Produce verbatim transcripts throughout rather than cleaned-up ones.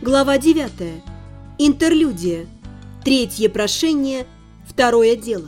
Глава девятая. Интерлюдия. Третье прошение. Второе дело.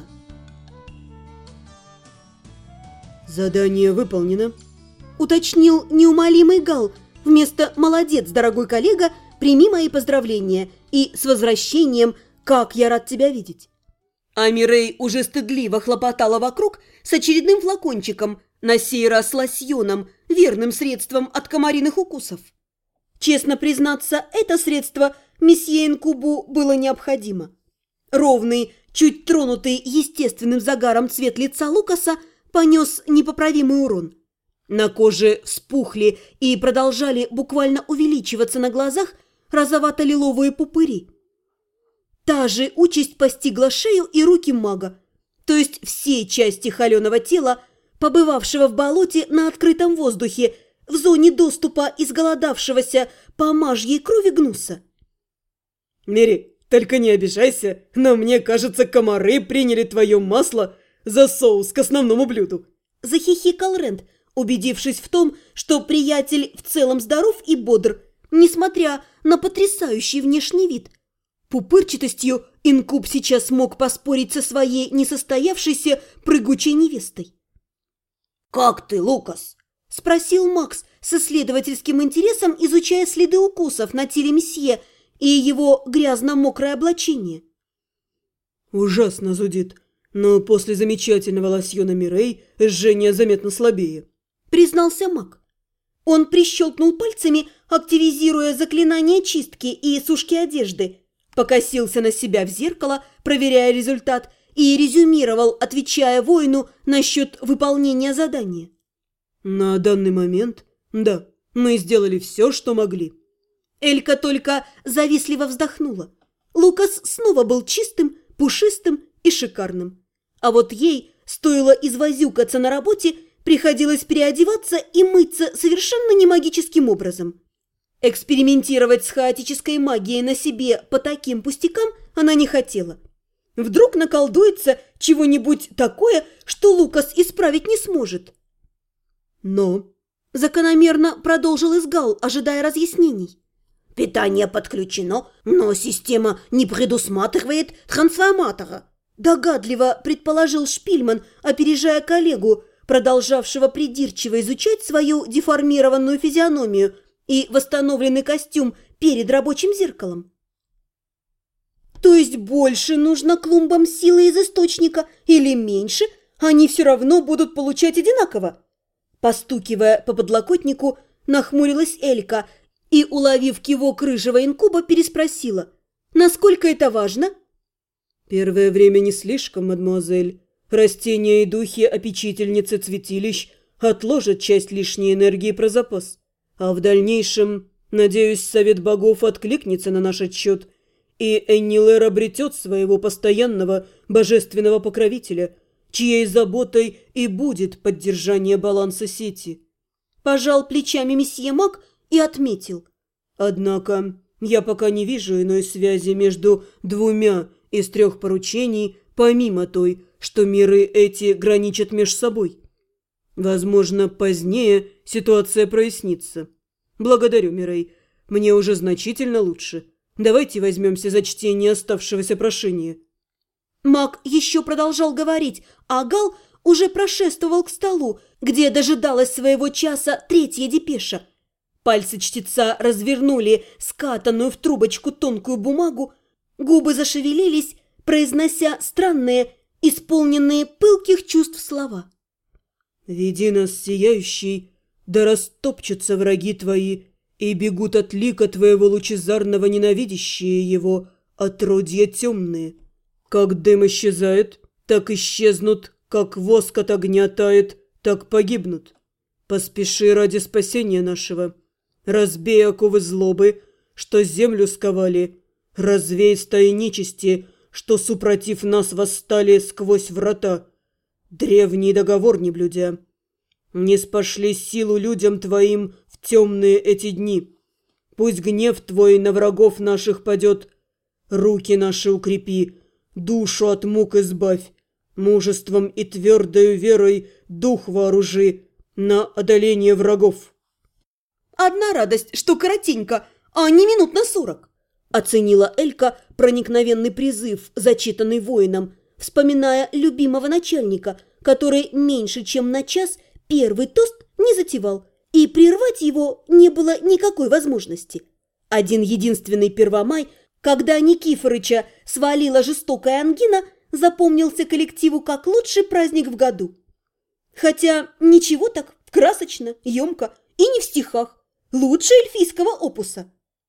«Задание выполнено», — уточнил неумолимый Гал. Вместо «молодец, дорогой коллега, прими мои поздравления» и «с возвращением, как я рад тебя видеть». А Мирей уже стыдливо хлопотала вокруг с очередным флакончиком, на сей раз лосьоном, верным средством от комариных укусов. Честно признаться, это средство месье Инкубу было необходимо. Ровный, чуть тронутый естественным загаром цвет лица Лукаса понес непоправимый урон. На коже вспухли и продолжали буквально увеличиваться на глазах розовато-лиловые пупыри. Та же участь постигла шею и руки мага, то есть все части холеного тела, побывавшего в болоте на открытом воздухе, в зоне доступа изголодавшегося по мажьей крови гнуса. «Мири, только не обижайся, но мне кажется, комары приняли твое масло за соус к основному блюду», – захихикал Рент, убедившись в том, что приятель в целом здоров и бодр, несмотря на потрясающий внешний вид. Пупырчатостью Инкуб сейчас мог поспорить со своей несостоявшейся прыгучей невестой. «Как ты, Лукас?» – спросил Макс с исследовательским интересом, изучая следы укусов на теле месье и его грязно-мокрое облачение. «Ужасно зудит, но после замечательного лосьона Мирей жжение заметно слабее», – признался маг. Он прищелкнул пальцами, активизируя заклинание чистки и сушки одежды, покосился на себя в зеркало, проверяя результат, и резюмировал, отвечая воину насчет выполнения задания. «На данный момент, да, мы сделали все, что могли». Элька только завистливо вздохнула. Лукас снова был чистым, пушистым и шикарным. А вот ей, стоило извозюкаться на работе, приходилось переодеваться и мыться совершенно не магическим образом. Экспериментировать с хаотической магией на себе по таким пустякам она не хотела. Вдруг наколдуется чего-нибудь такое, что Лукас исправить не сможет. «Но...» – закономерно продолжил Изгал, ожидая разъяснений. «Питание подключено, но система не предусматривает трансформатора», – догадливо предположил Шпильман, опережая коллегу, продолжавшего придирчиво изучать свою деформированную физиономию и восстановленный костюм перед рабочим зеркалом. «То есть больше нужно клумбам силы из источника или меньше, они все равно будут получать одинаково?» Постукивая по подлокотнику, нахмурилась Элька и, уловив кивок рыжего инкуба, переспросила: «Насколько это важно?» «Первое время не слишком, мадемуазель. Растения и духи опечительницы цветилищ отложат часть лишней энергии про запас. А в дальнейшем, надеюсь, совет богов откликнется на наш отчет, и Эннилэр обретет своего постоянного божественного покровителя, чьей заботой и будет поддержание баланса сети». Пожал плечами месье Мак и отметил: «Однако я пока не вижу иной связи между двумя из трех поручений, помимо той, что миры эти граничат между собой. Возможно, позднее ситуация прояснится. Благодарю, Мирей, мне уже значительно лучше. Давайте возьмемся за чтение оставшегося прошения». Маг еще продолжал говорить, а Гал уже прошествовал к столу, где дожидалась своего часа третья депеша. Пальцы чтеца развернули скатанную в трубочку тонкую бумагу, губы зашевелились, произнося странные, исполненные пылких чувств слова. «Веди нас, сияющий, да растопчутся враги твои, и бегут от лика твоего лучезарного ненавидящие его отродья темные. Как дым исчезает, так исчезнут, как воск от огня тает, так погибнут. Поспеши ради спасения нашего. Разбей оковы злобы, что землю сковали, развей стаи нечисти, что, супротив нас, восстали сквозь врата, древний договор не блюдя. Не спошли силу людям твоим в темные эти дни. Пусть гнев твой на врагов наших падет, руки наши укрепи, душу от мук избавь, мужеством и твердою верой дух вооружи на одоление врагов». Одна радость, что коротенько, а не минут на сорок», – оценила Элька проникновенный призыв, зачитанный воином, вспоминая любимого начальника, который меньше чем на час первый тост не затевал, и прервать его не было никакой возможности. Один единственный Первомай, когда Никифорыча свалила жестокая ангина, запомнился коллективу как лучший праздник в году. Хотя ничего так красочно, емко и не в стихах. Лучше эльфийского опуса.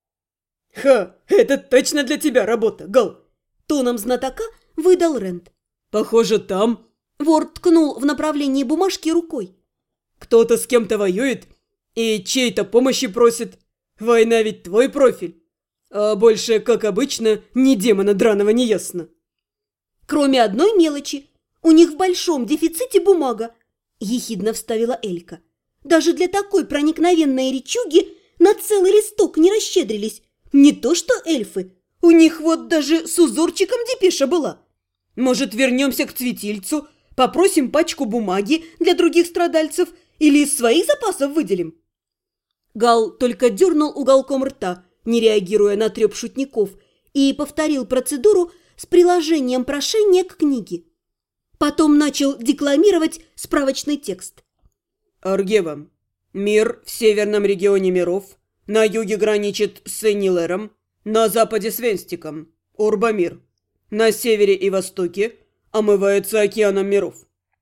«Ха, это точно для тебя работа, Гал!» Тоном знатока выдал Рент. «Похоже, там...» Вор ткнул в направлении бумажки рукой. «Кто-то с кем-то воюет и чьей-то помощи просит. Война ведь твой профиль. А больше, как обычно, ни демона драного не ясно». «Кроме одной мелочи. У них в большом дефиците бумага», – ехидно вставила Элька. «Даже для такой проникновенной речуги на целый листок не расщедрились. Не то что эльфы. У них вот даже с узорчиком депеша была. Может, вернемся к Цветильцу, попросим пачку бумаги для других страдальцев или из своих запасов выделим?» Гал только дернул уголком рта, не реагируя на треп шутников, и повторил процедуру с приложением прошения к книге. Потом начал декламировать справочный текст. «Аргева. Мир в северном регионе миров. На юге граничит с Энилером. На западе с Венстиком. Урбамир. На севере и востоке омывается океаном миров.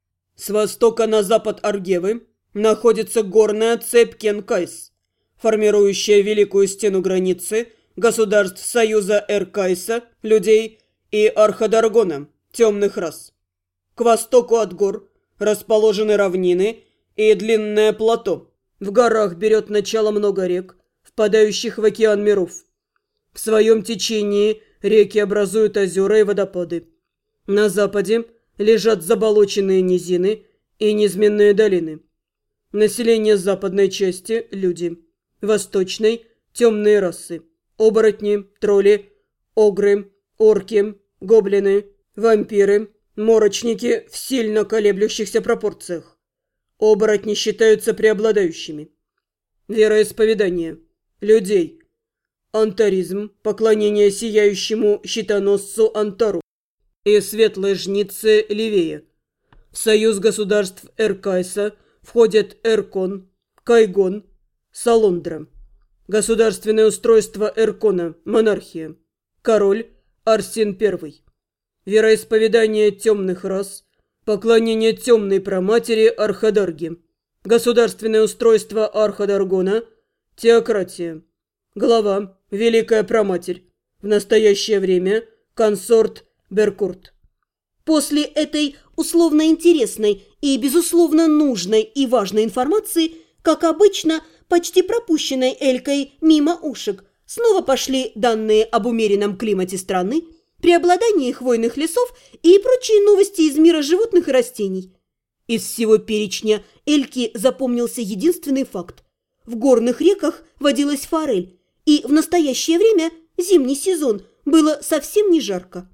С востока на запад Аргевы находится горная цепь Кенкайс, формирующая великую стену границы государств Союза Эркайса, людей, и Архадаргона, темных рас. К востоку от гор расположены равнины и длинное плато. В горах берет начало много рек, впадающих в океан миров. В своем течении реки образуют озера и водопады. На западе лежат заболоченные низины и низменные долины. Население западной части – люди. Восточной – темные расы. Оборотни, тролли, огры, орки, гоблины, вампиры, морочники в сильно колеблющихся пропорциях. Оборотни считаются преобладающими. Вероисповедание. Людей. Антаризм, поклонение сияющему щитоносцу Антару и светлой жнице Ливея. В союз государств Эркайса входят Эркон, Кайгон, Салондра. Государственное устройство Эркона – монархия. Король – Арсен Первый. Вероисповедание темных рас, поклонение темной праматери Архадарги. Государственное устройство Архадаргона – теократия. Глава – Великая Праматерь. В настоящее время – консорт Беркурт. После этой условно интересной и, безусловно, нужной и важной информации, как обычно, почти пропущенной Элькой мимо ушек, снова пошли данные об умеренном климате страны, преобладании хвойных лесов и прочие новости из мира животных и растений. Из всего перечня Эльке запомнился единственный факт. В горных реках водилась форель, и в настоящее время, зимний сезон, было совсем не жарко.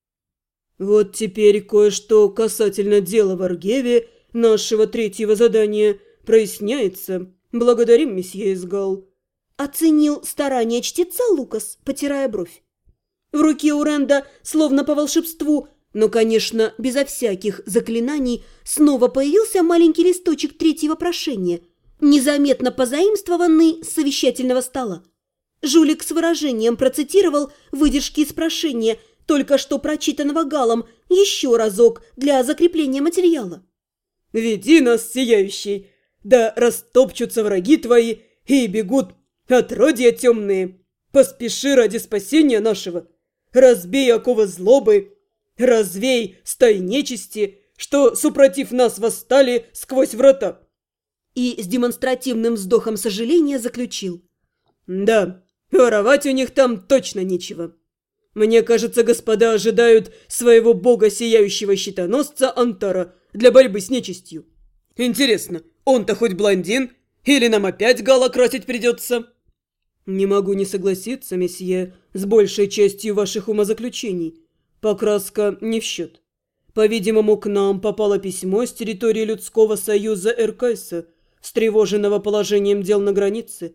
«Вот теперь кое-что касательно дела в Аргеве, нашего третьего задания, проясняется. Благодарим, месье Изгал», – оценил старание чтеца Лукас, потирая бровь. В руке у Ренда, словно по волшебству, но, конечно, безо всяких заклинаний, снова появился маленький листочек третьего прошения, незаметно позаимствованный с совещательного стола. Жулик с выражением процитировал выдержки из прошения, только что прочитанного Галом, еще разок для закрепления материала. «Веди нас, сияющий, да растопчутся враги твои и бегут отродья темные. Поспеши ради спасения нашего. Разбей оковы злобы, развей стай нечисти, что, супротив нас, восстали сквозь врата». И с демонстративным вздохом сожаления заключил: «Да, воровать у них там точно нечего. Мне кажется, господа ожидают своего бога сияющего щитоносца Антара для борьбы с нечистью. Интересно, он-то хоть блондин? Или нам опять Гала красить придется?» «Не могу не согласиться, месье, с большей частью ваших умозаключений. Покраска не в счет. По-видимому, к нам попало письмо с территории людского союза Эркайса, встревоженного положением дел на границе.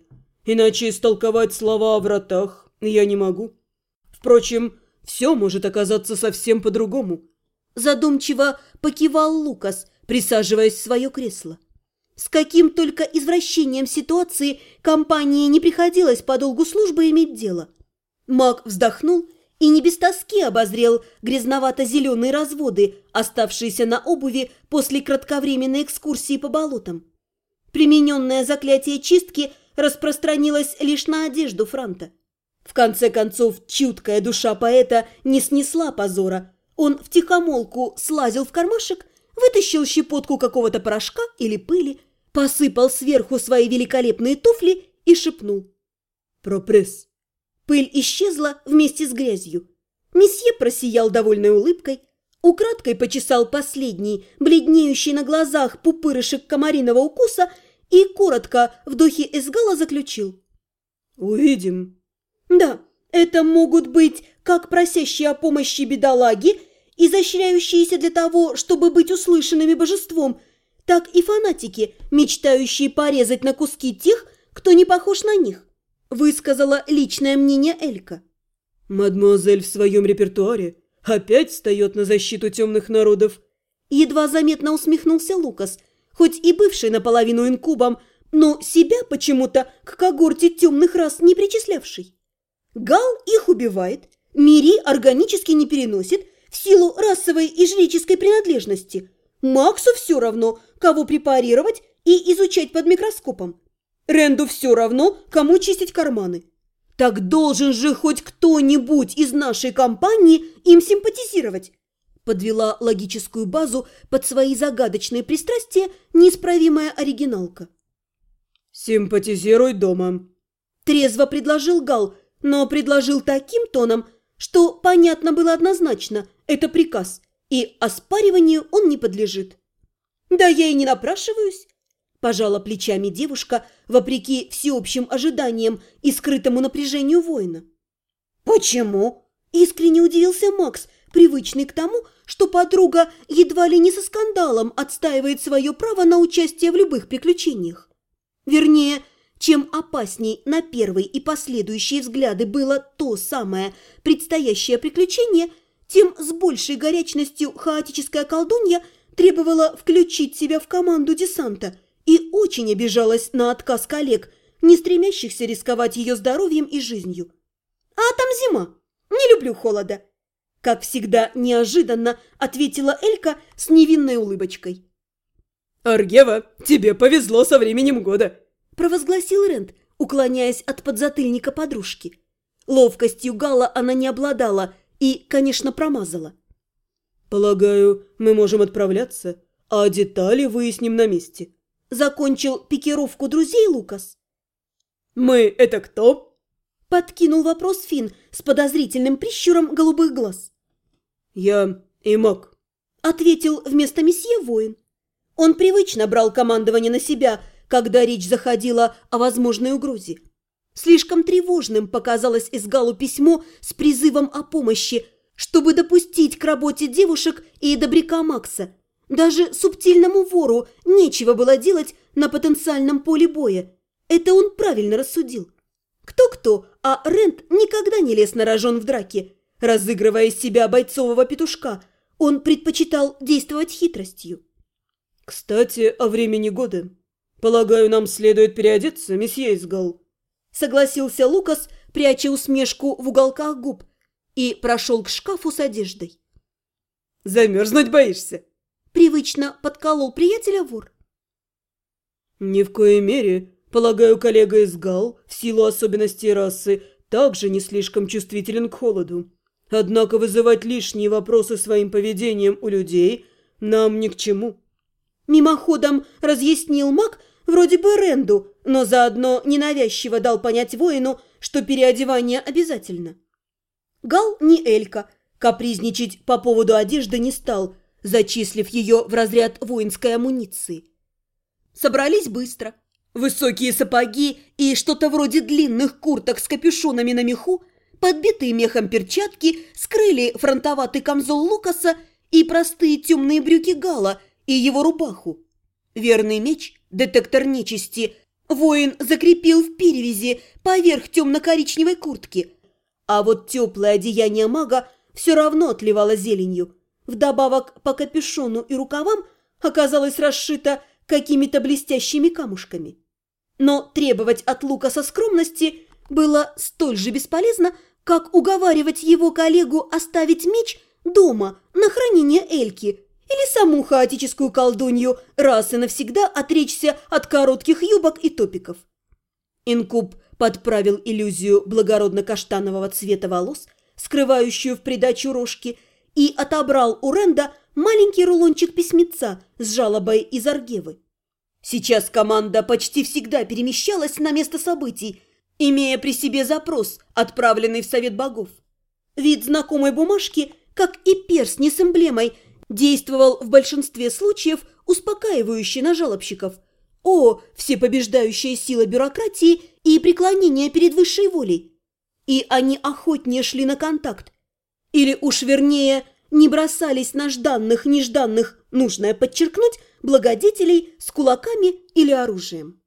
Иначе истолковать слова о вратах я не могу. Впрочем, все может оказаться совсем по-другому. Задумчиво покивал Лукас, присаживаясь в свое кресло. С каким только извращением ситуации компании не приходилось по долгу службы иметь дело. Маг вздохнул и не без тоски обозрел грязновато-зеленые разводы, оставшиеся на обуви после кратковременной экскурсии по болотам. Примененное заклятие чистки распространилось лишь на одежду Франта. В конце концов, чуткая душа поэта не снесла позора. Он втихомолку слазил в кармашек, вытащил щепотку какого-то порошка или пыли, посыпал сверху свои великолепные туфли и шепнул: «Пропресс». Пыль исчезла вместе с грязью. Месье просиял довольной улыбкой, украдкой почесал последний, бледнеющий на глазах пупырышек комариного укуса и коротко в духе Эсгала заключил: «Увидим». Да, это могут быть как просящие о помощи бедолаги, изощряющиеся для того, чтобы быть услышанными божеством, так и фанатики, мечтающие порезать на куски тех, кто не похож на них, высказала личное мнение Элька. «Мадемуазель в своем репертуаре опять встает на защиту темных народов», едва заметно усмехнулся Лукас, хоть и бывший наполовину инкубом, но себя почему-то к когорте темных рас не причислявший. Гал их убивает, Мири органически не переносит в силу расовой и жреческой принадлежности. Максу все равно, кого препарировать и изучать под микроскопом. Ренду все равно, кому чистить карманы. Так должен же хоть кто-нибудь из нашей компании им симпатизировать. Подвела логическую базу под свои загадочные пристрастия неисправимая оригиналка. «Симпатизируй дома», – трезво предложил Гал, но предложил таким тоном, что понятно было однозначно – это приказ, и оспариванию он не подлежит. «Да я и не напрашиваюсь», – пожала плечами девушка, вопреки всеобщим ожиданиям и скрытому напряжению воина. «Почему?» – искренне удивился Макс, привычный к тому, что подруга едва ли не со скандалом отстаивает свое право на участие в любых приключениях. Вернее, чем опасней на первый и последующие взгляды было то самое предстоящее приключение, тем с большей горячностью хаотическая колдунья требовала включить себя в команду десанта и очень обижалась на отказ коллег, не стремящихся рисковать ее здоровьем и жизнью. «А там зима. Не люблю холода», – как всегда неожиданно ответила Элька с невинной улыбочкой. «Аргева, тебе повезло со временем года», – провозгласил Рент, уклоняясь от подзатыльника подружки. Ловкостью Гала она не обладала и, конечно, промазала. «Полагаю, мы можем отправляться, а детали выясним на месте», – закончил пикировку друзей Лукас. «Мы – это кто?» – подкинул вопрос Финн с подозрительным прищуром голубых глаз. «Я и маг», – ответил вместо месье воин. Он привычно брал командование на себя, когда речь заходила о возможной угрозе. Слишком тревожным показалось Эсгалу письмо с призывом о помощи, чтобы допустить к работе девушек и добряка Макса. Даже субтильному вору нечего было делать на потенциальном поле боя. Это он правильно рассудил. Кто-кто, а Рент никогда не лез на рожон в драке. Разыгрывая из себя бойцового петушка, он предпочитал действовать хитростью. «Кстати, о времени года. Полагаю, нам следует переодеться, месье Эсгал», – согласился Лукас, пряча усмешку в уголках губ, и прошел к шкафу с одеждой. «Замерзнуть боишься?» – привычно подколол приятеля вор. «Ни в коей мере. Полагаю, коллега Эсгал, в силу особенностей расы, также не слишком чувствителен к холоду. Однако вызывать лишние вопросы своим поведением у людей нам ни к чему». Мимоходом разъяснил маг вроде бы Ренду, но заодно ненавязчиво дал понять воину, что переодевание обязательно. Гал не Элька, капризничать по поводу одежды не стал, зачислив ее в разряд воинской амуниции. Собрались быстро. Высокие сапоги и что-то вроде длинных курток с капюшонами на меху, подбитые мехом перчатки скрыли фронтоватый камзол Лукаса и простые темные брюки Гала и его рубаху. Верный меч, детектор нечисти, воин закрепил в перевязи поверх темно-коричневой куртки, а вот теплое одеяние мага все равно отливало зеленью. Вдобавок по капюшону и рукавам оказалось расшито какими-то блестящими камушками. Но требовать от Лукаса скромности было столь же бесполезно, как уговаривать его коллегу оставить меч дома на хранение Эльки или саму хаотическую колдунью раз и навсегда отречься от коротких юбок и топиков. Инкуб подправил иллюзию благородно-каштанового цвета волос, скрывающую в придачу рожки, и отобрал у Ренда маленький рулончик письмеца с жалобой из Аргевы. Сейчас команда почти всегда перемещалась на место событий, имея при себе запрос, отправленный в Совет Богов. Вид знакомой бумажки, как и перстни с эмблемой, действовал в большинстве случаев успокаивающе на жалобщиков. О, всепобеждающая сила бюрократии и преклонение перед высшей волей! И они охотнее шли на контакт. Или уж вернее, не бросались на жданных-нежданных, нужное подчеркнуть, благодетелей с кулаками или оружием.